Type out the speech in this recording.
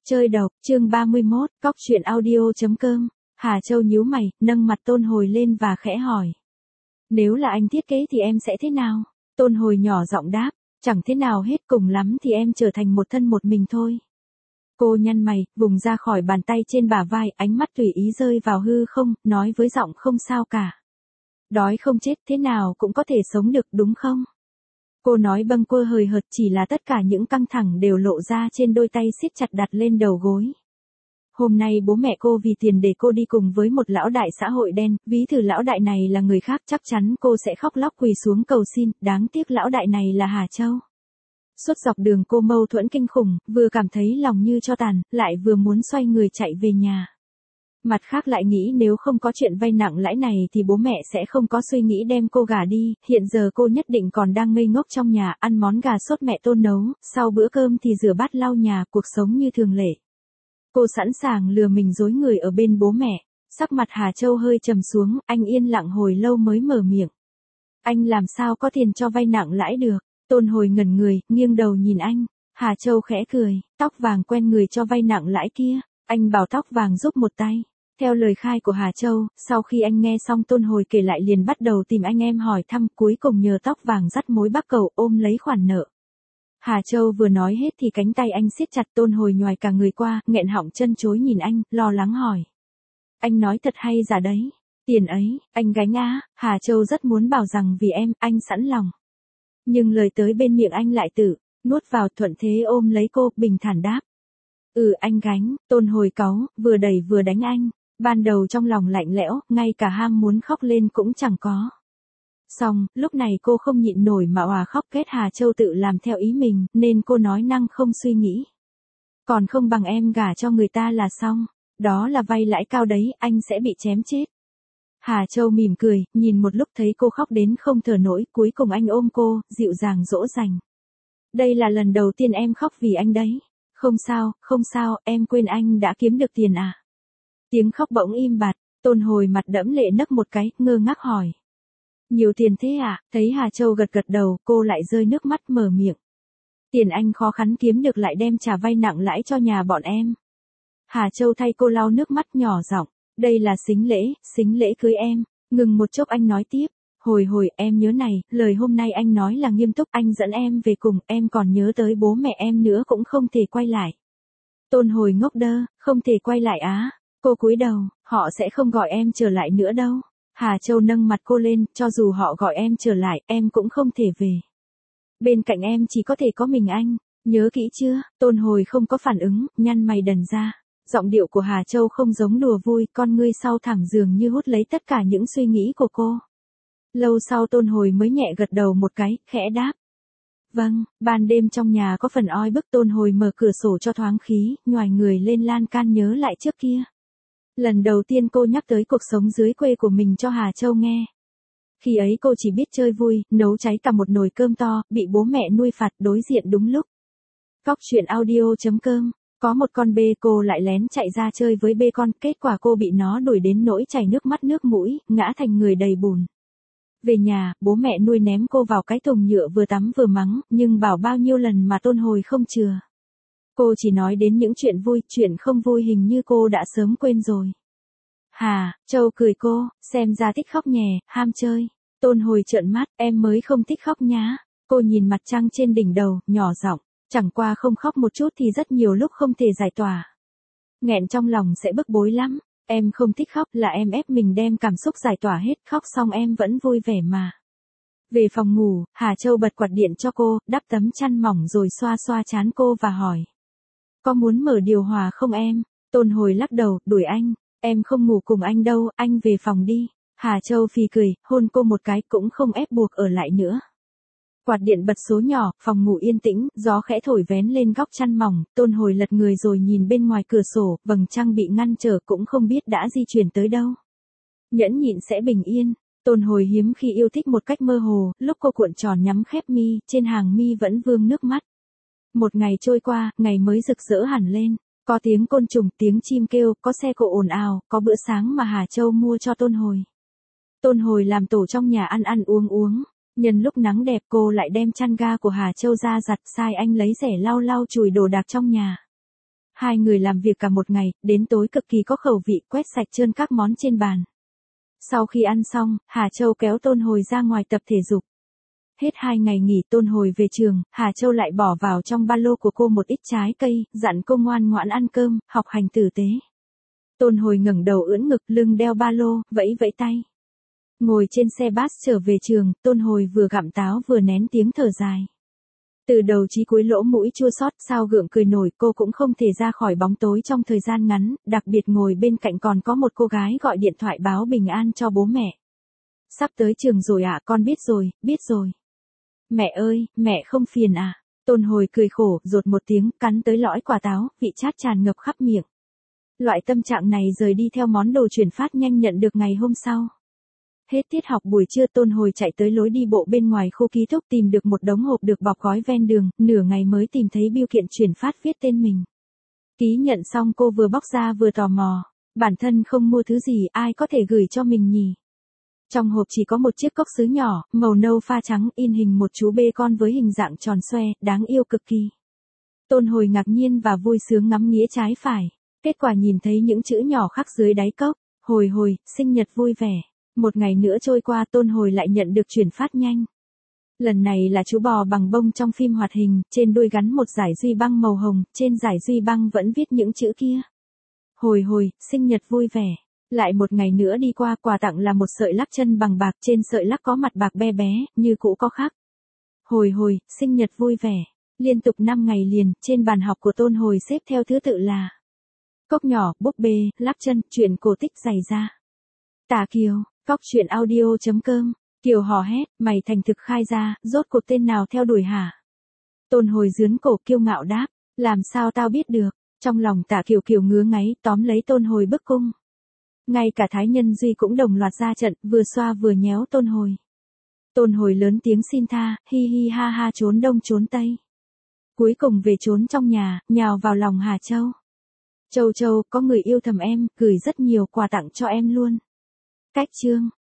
Chơi độc, chương 31, cóc truyện audio.com. Hà Châu nhíu mày, nâng mặt Tôn Hồi lên và khẽ hỏi. Nếu là anh thiết kế thì em sẽ thế nào? Tôn Hồi nhỏ giọng đáp, chẳng thế nào hết, cùng lắm thì em trở thành một thân một mình thôi. Cô nhăn mày, vùng ra khỏi bàn tay trên bả vai, ánh mắt tùy ý rơi vào hư không, nói với giọng không sao cả. Đói không chết thế nào cũng có thể sống được đúng không? Cô nói bâng quơ hời hợt, chỉ là tất cả những căng thẳng đều lộ ra trên đôi tay siết chặt đặt lên đầu gối. Hôm nay bố mẹ cô vì tiền để cô đi cùng với một lão đại xã hội đen, ví thử lão đại này là người khác chắc chắn cô sẽ khóc lóc quỳ xuống cầu xin, đáng tiếc lão đại này là Hà Châu. Suốt dọc đường cô mâu thuẫn kinh khủng, vừa cảm thấy lòng như tro tàn, lại vừa muốn xoay người chạy về nhà. Mặt khác lại nghĩ nếu không có chuyện vay nặng lãi này thì bố mẹ sẽ không có suy nghĩ đem cô gả đi, hiện giờ cô nhất định còn đang ngây ngốc trong nhà, ăn món gà sốt mẹ Tôn nấu, sau bữa cơm thì rửa bát lau nhà, cuộc sống như thường lệ. Cô sẵn sàng lừa mình dối người ở bên bố mẹ. Sắc mặt Hà Châu hơi trầm xuống, anh yên lặng hồi lâu mới mở miệng. Anh làm sao có tiền cho vay nặng lãi được? Tôn Hồi ngẩn người, nghiêng đầu nhìn anh. Hà Châu khẽ cười, tóc vàng quen người cho vay nặng lãi kia, anh bảo tóc vàng giúp một tay. Theo lời khai của Hà Châu, sau khi anh nghe xong Tôn Hồi kể lại liền bắt đầu tìm anh em hỏi thăm, cuối cùng nhờ tóc vàng dắt mối Bắc Cầu ôm lấy khoản nợ. Hà Châu vừa nói hết thì cánh tay anh siết chặt, Tôn Hồi nhoài cả người qua, nghẹn họng chân chối nhìn anh, lo lắng hỏi. Anh nói thật hay giả đấy? Tiền ấy, anh gánh á? Hà Châu rất muốn bảo rằng vì em, anh sẵn lòng. Nhưng lời tới bên miệng anh lại tự nuốt vào, thuận thế ôm lấy cô, bình thản đáp. Anh gánh. Tôn Hồi cáu, vừa đẩy vừa đánh anh. Ban đầu trong lòng lạnh lẽo, ngay cả ham muốn khóc lên cũng chẳng có. Xong, lúc này cô không nhịn nổi mà òa khóc, kết Hà Châu tự làm theo ý mình, nên cô nói năng không suy nghĩ. Còn không bằng em gả cho người ta là xong. Đó là vay lãi cao đấy, anh sẽ bị chém chết. Hà Châu mỉm cười, nhìn một lúc thấy cô khóc đến không thở nổi, cuối cùng anh ôm cô, dịu dàng dỗ dành. Đây là lần đầu tiên em khóc vì anh đấy. Không sao, em quên anh đã kiếm được tiền à? Tiếng khóc bỗng im bặt, Tôn Hồi mặt đẫm lệ nấc một cái, ngơ ngác hỏi. Nhiều tiền thế à? Thấy Hà Châu gật gật đầu, cô lại rơi nước mắt mở miệng. Tiền anh khó khăn kiếm được lại đem trả vay nặng lãi cho nhà bọn em. Hà Châu thay cô lau nước mắt nhỏ giọng. Đây là xính lễ cưới em. Ngừng một chốc anh nói tiếp. Hồi em nhớ này, lời hôm nay anh nói là nghiêm túc, anh dẫn em về cùng, em còn nhớ tới bố mẹ em nữa cũng không thể quay lại. Tôn Hồi ngốc đơ, không thể quay lại á? Cô cúi đầu, họ sẽ không gọi em trở lại nữa đâu. Hà Châu nâng mặt cô lên, cho dù họ gọi em trở lại, em cũng không thể về. Bên cạnh em chỉ có thể có mình anh, nhớ kỹ chưa? Tôn Hồi không có phản ứng, nhăn mày đần ra. Giọng điệu của Hà Châu không giống đùa vui, con ngươi sau thẳng dường như hút lấy tất cả những suy nghĩ của cô. Lâu sau Tôn Hồi mới nhẹ gật đầu một cái, khẽ đáp. Vâng, ban đêm trong nhà có phần oi bức, Tôn Hồi mở cửa sổ cho thoáng khí, nhoài người lên lan can nhớ lại trước kia. Lần đầu tiên cô nhắc tới cuộc sống dưới quê của mình cho Hà Châu nghe. Khi ấy cô chỉ biết chơi vui, nấu cháy cả một nồi cơm to, bị bố mẹ nuôi phạt đối diện đúng lúc. Cóc truyện audio.com. Có một con bê, cô lại lén chạy ra chơi với bê con, kết quả cô bị nó đuổi đến nỗi chảy nước mắt nước mũi, ngã thành người đầy bùn. Về nhà, bố mẹ nuôi ném cô vào cái thùng nhựa vừa tắm vừa mắng, nhưng bảo bao nhiêu lần mà Tôn Hồi không chừa. Cô chỉ nói đến những chuyện vui, chuyện không vui hình như cô đã sớm quên rồi. Hà Châu cười cô, xem ra thích khóc nhè, ham chơi. Tôn Hồi trợn mắt, em mới không thích khóc nhá. Cô nhìn mặt trăng trên đỉnh đầu, nhỏ giọng, chẳng qua không khóc một chút thì rất nhiều lúc không thể giải tỏa. Nghẹn trong lòng sẽ bức bối lắm. Em không thích khóc là em ép mình đem cảm xúc giải tỏa hết, khóc xong em vẫn vui vẻ mà. Về phòng ngủ, Hà Châu bật quạt điện cho cô, đắp tấm chăn mỏng rồi xoa xoa trán cô và hỏi. Có muốn mở điều hòa không em? Tôn Hồi lắc đầu, đuổi anh. Em không ngủ cùng anh đâu, anh về phòng đi. Hà Châu phì cười, hôn cô một cái, cũng không ép buộc ở lại nữa. Quạt điện bật số nhỏ, phòng ngủ yên tĩnh, gió khẽ thổi vén lên góc chăn mỏng, Tôn Hồi lật người rồi nhìn bên ngoài cửa sổ, vầng trăng bị ngăn trở cũng không biết đã di chuyển tới đâu. Nhẫn nhịn sẽ bình yên. Tôn Hồi hiếm khi yêu thích một cách mơ hồ, lúc cô cuộn tròn nhắm khép mi, trên hàng mi vẫn vương nước mắt. Một ngày trôi qua, ngày mới rực rỡ hẳn lên. Có tiếng côn trùng, tiếng chim kêu, có xe cộ ồn ào, có bữa sáng mà Hà Châu mua cho Tôn Hồi. Tôn Hồi làm tổ trong nhà ăn uống. Nhân lúc nắng đẹp cô lại đem chăn ga của Hà Châu ra giặt, sai anh lấy rẻ lau chùi đồ đạc trong nhà. Hai người làm việc cả một ngày, đến tối cực kỳ có khẩu vị, quét sạch trơn các món trên bàn. Sau khi ăn xong, Hà Châu kéo Tôn Hồi ra ngoài tập thể dục. Hết 2 ngày nghỉ Tôn Hồi về trường, Hà Châu lại bỏ vào trong ba lô của cô một ít trái cây, dặn cô ngoan ngoãn ăn cơm, học hành tử tế. Tôn Hồi ngẩng đầu ưỡn ngực lưng đeo ba lô, vẫy vẫy tay. Ngồi trên xe bus trở về trường, Tôn Hồi vừa gặm táo vừa nén tiếng thở dài. Từ đầu chí cuối lỗ mũi chua xót, sao gượng cười nổi, cô cũng không thể ra khỏi bóng tối trong thời gian ngắn, đặc biệt ngồi bên cạnh còn có một cô gái gọi điện thoại báo bình an cho bố mẹ. Sắp tới trường rồi ạ, con biết rồi. Mẹ ơi, mẹ không phiền à? Tôn Hồi cười khổ, rột một tiếng, cắn tới lõi quả táo, vị chát tràn ngập khắp miệng. Loại tâm trạng này rời đi theo món đồ chuyển phát nhanh nhận được ngày hôm sau. Hết tiết học buổi trưa Tôn Hồi chạy tới lối đi bộ bên ngoài khu ký túc tìm được một đống hộp được bọc gói ven đường, nửa ngày mới tìm thấy bưu kiện chuyển phát viết tên mình. Ký nhận xong cô vừa bóc ra vừa tò mò, bản thân không mua thứ gì ai có thể gửi cho mình nhỉ. Trong hộp chỉ có một chiếc cốc sứ nhỏ, màu nâu pha trắng in hình một chú bê con với hình dạng tròn xoe, đáng yêu cực kỳ. Tôn Hồi ngạc nhiên và vui sướng ngắm nghía trái phải, kết quả nhìn thấy những chữ nhỏ khắc dưới đáy cốc, hồi, sinh nhật vui vẻ. Một ngày nữa trôi qua Tôn Hồi lại nhận được chuyển phát nhanh. Lần này là chú bò bằng bông trong phim hoạt hình, trên đuôi gắn một dải duy băng màu hồng, trên dải duy băng vẫn viết những chữ kia. Hồi, sinh nhật vui vẻ. Lại một ngày nữa đi qua, quà tặng là một sợi lắc chân bằng bạc, trên sợi lắc có mặt bạc be bé, như cũ có khắc. Hồi, sinh nhật vui vẻ. Liên tục 5 ngày liền, trên bàn học của Tôn Hồi xếp theo thứ tự là cốc nhỏ, búp bê, lắc chân, truyện cổ tích giày da. Tả Kiều, cóc truyện audio.com, Kiều hò hét, mày thành thực khai ra, rốt cuộc tên nào theo đuổi hả? Tôn Hồi dướn cổ kiêu ngạo đáp, làm sao tao biết được, trong lòng Tả Kiều ngứa ngáy, tóm lấy Tôn Hồi bức cung. Ngay cả Thái Nhân Duy cũng đồng loạt ra trận, vừa xoa vừa nhéo Tôn Hồi. Tôn Hồi lớn tiếng xin tha, hi hi ha ha trốn đông trốn tây. Cuối cùng về trốn trong nhà, nhào vào lòng Hà Châu. Châu, có người yêu thầm em, gửi rất nhiều quà tặng cho em luôn. Cách chương